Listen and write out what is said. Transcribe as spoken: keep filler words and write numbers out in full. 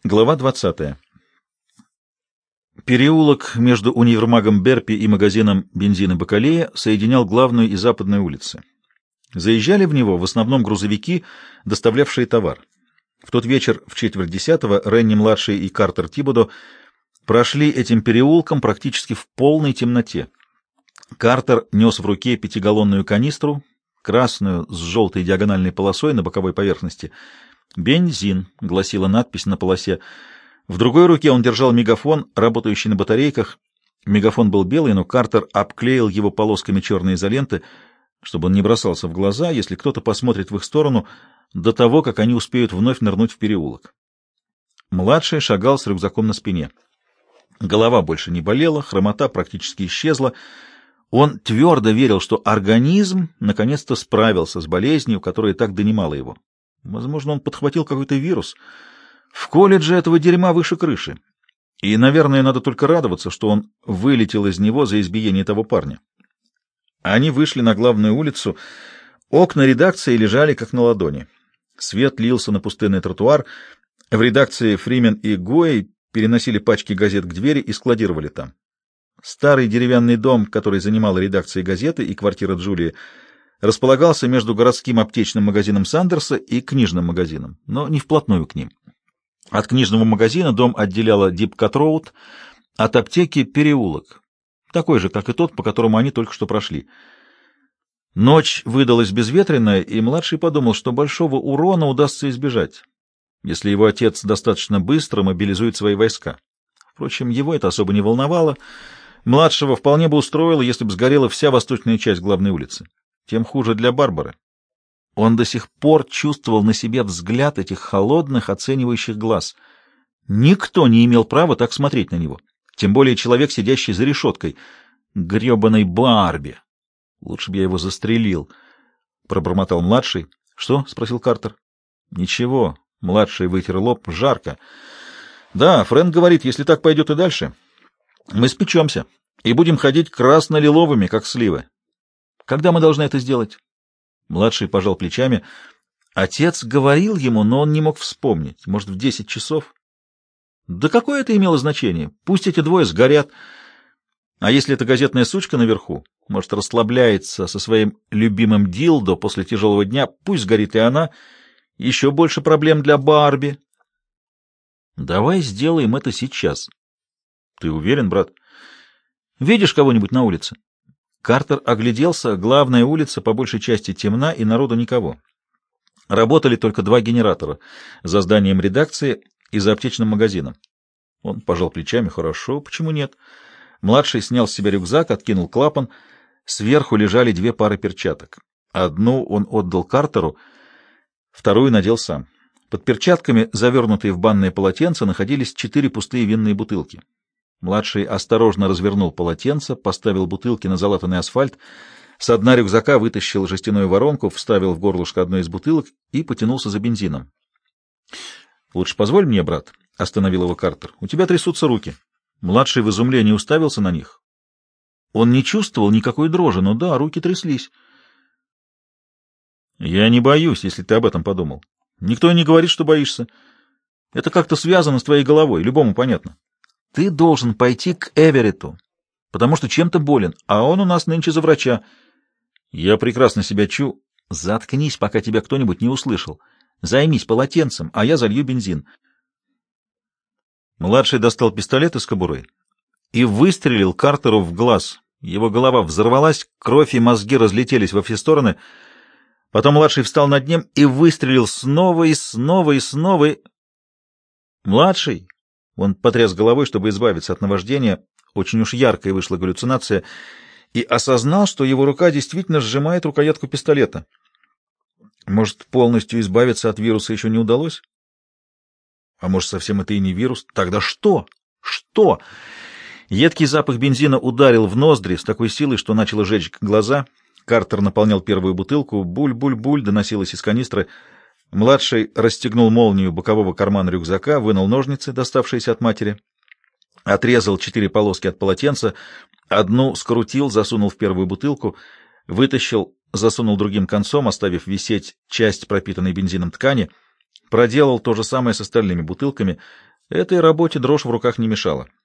Глава двадцатая. Переулок между универмагом Берпи и магазином бензина Бакалея соединял главную и западную улицы. Заезжали в него в основном грузовики, доставлявшие товар. В тот вечер в четверть десятого Ренни-младший и Картер Тибодо прошли этим переулком практически в полной темноте. Картер нес в руке пятигаллонную канистру, красную с желтой диагональной полосой на боковой поверхности. «Бензин», — гласила надпись на полосе. В другой руке он держал мегафон, работающий на батарейках. Мегафон был белый, но Картер обклеил его полосками черной изоленты, чтобы он не бросался в глаза, если кто-то посмотрит в их сторону до того, как они успеют вновь нырнуть в переулок. Младший шагал с рюкзаком на спине. Голова больше не болела, хромота практически исчезла. Он твердо верил, что организм наконец-то справился с болезнью, которая так донимала его. Возможно, он подхватил какой-то вирус. В колледже этого дерьма выше крыши. И, наверное, надо только радоваться, что он вылетел из него за избиение того парня. Они вышли на главную улицу. Окна редакции лежали как на ладони. Свет лился на пустынный тротуар. В редакции Фримен и Гуэй переносили пачки газет к двери и складировали там. Старый деревянный дом, который занимала редакция газеты и квартира Джулии, располагался между городским аптечным магазином Сандерса и книжным магазином, но не вплотную к ним. От книжного магазина дом отделяла Дипкат-роуд, от аптеки — переулок, такой же, как и тот, по которому они только что прошли. Ночь выдалась безветренная, и младший подумал, что большого урона удастся избежать, если его отец достаточно быстро мобилизует свои войска. Впрочем, его это особо не волновало. Младшего вполне бы устроило, если бы сгорела вся восточная часть главной улицы. Тем хуже для Барбары. Он до сих пор чувствовал на себе взгляд этих холодных, оценивающих глаз. Никто не имел права так смотреть на него. Тем более человек, сидящий за решеткой. Гребаный Барби! Лучше бы я его застрелил, — пробормотал младший. — Что? — спросил Картер. — Ничего. Младший вытер лоб. Жарко. — Да, Фрэнк говорит, если так пойдет и дальше, мы спечемся и будем ходить красно-лиловыми, как сливы. Когда мы должны это сделать? Младший пожал плечами. Отец говорил ему, но он не мог вспомнить. Может, в десять часов? Да какое это имело значение? Пусть эти двое сгорят. А если эта газетная сучка наверху, может, расслабляется со своим любимым дилдо после тяжелого дня, пусть сгорит и она. Еще больше проблем для Барби. Давай сделаем это сейчас. Ты уверен, брат? Видишь кого-нибудь на улице? Картер огляделся. Главная улица по большей части темна, и народу никого. Работали только два генератора за зданием редакции и за аптечным магазином. Он пожал плечами. Хорошо, почему нет? Младший снял с себя рюкзак, откинул клапан. Сверху лежали две пары перчаток. Одну он отдал Картеру, вторую надел сам. Под перчатками, завернутые в банное полотенце, находились четыре пустые винные бутылки. Младший осторожно развернул полотенце, поставил бутылки на залатанный асфальт, с дна рюкзака вытащил жестяную воронку, вставил в горлышко одной из бутылок и потянулся за бензином. — Лучше позволь мне, брат, — остановил его Картер. — У тебя трясутся руки. Младший в изумлении уставился на них. Он не чувствовал никакой дрожи, но да, руки тряслись. — Я не боюсь, если ты об этом подумал. Никто и не говорит, что боишься. Это как-то связано с твоей головой, любому понятно. Ты должен пойти к Эверетту, потому что чем-то болен, а он у нас нынче за врача. Я прекрасно себя чу. Заткнись, пока тебя кто-нибудь не услышал. Займись полотенцем, а я залью бензин. Младший достал пистолет из кобуры и выстрелил Картеру в глаз. Его голова взорвалась, кровь и мозги разлетелись во все стороны. Потом младший встал над ним и выстрелил снова и снова и снова. И... Младший... Он потряс головой, чтобы избавиться от наваждения, очень уж яркая вышла галлюцинация, и осознал, что его рука действительно сжимает рукоятку пистолета. Может, полностью избавиться от вируса еще не удалось? А может, совсем это и не вирус? Тогда что? Что? Едкий запах бензина ударил в ноздри с такой силой, что начало жечь глаза. Картер наполнял первую бутылку. Буль-буль-буль доносилось из канистры. Младший расстегнул молнию бокового кармана рюкзака, вынул ножницы, доставшиеся от матери, отрезал четыре полоски от полотенца, одну скрутил, засунул в первую бутылку, вытащил, засунул другим концом, оставив висеть часть пропитанной бензином ткани, проделал то же самое с остальными бутылками, Этой работе дрожь в руках не мешала.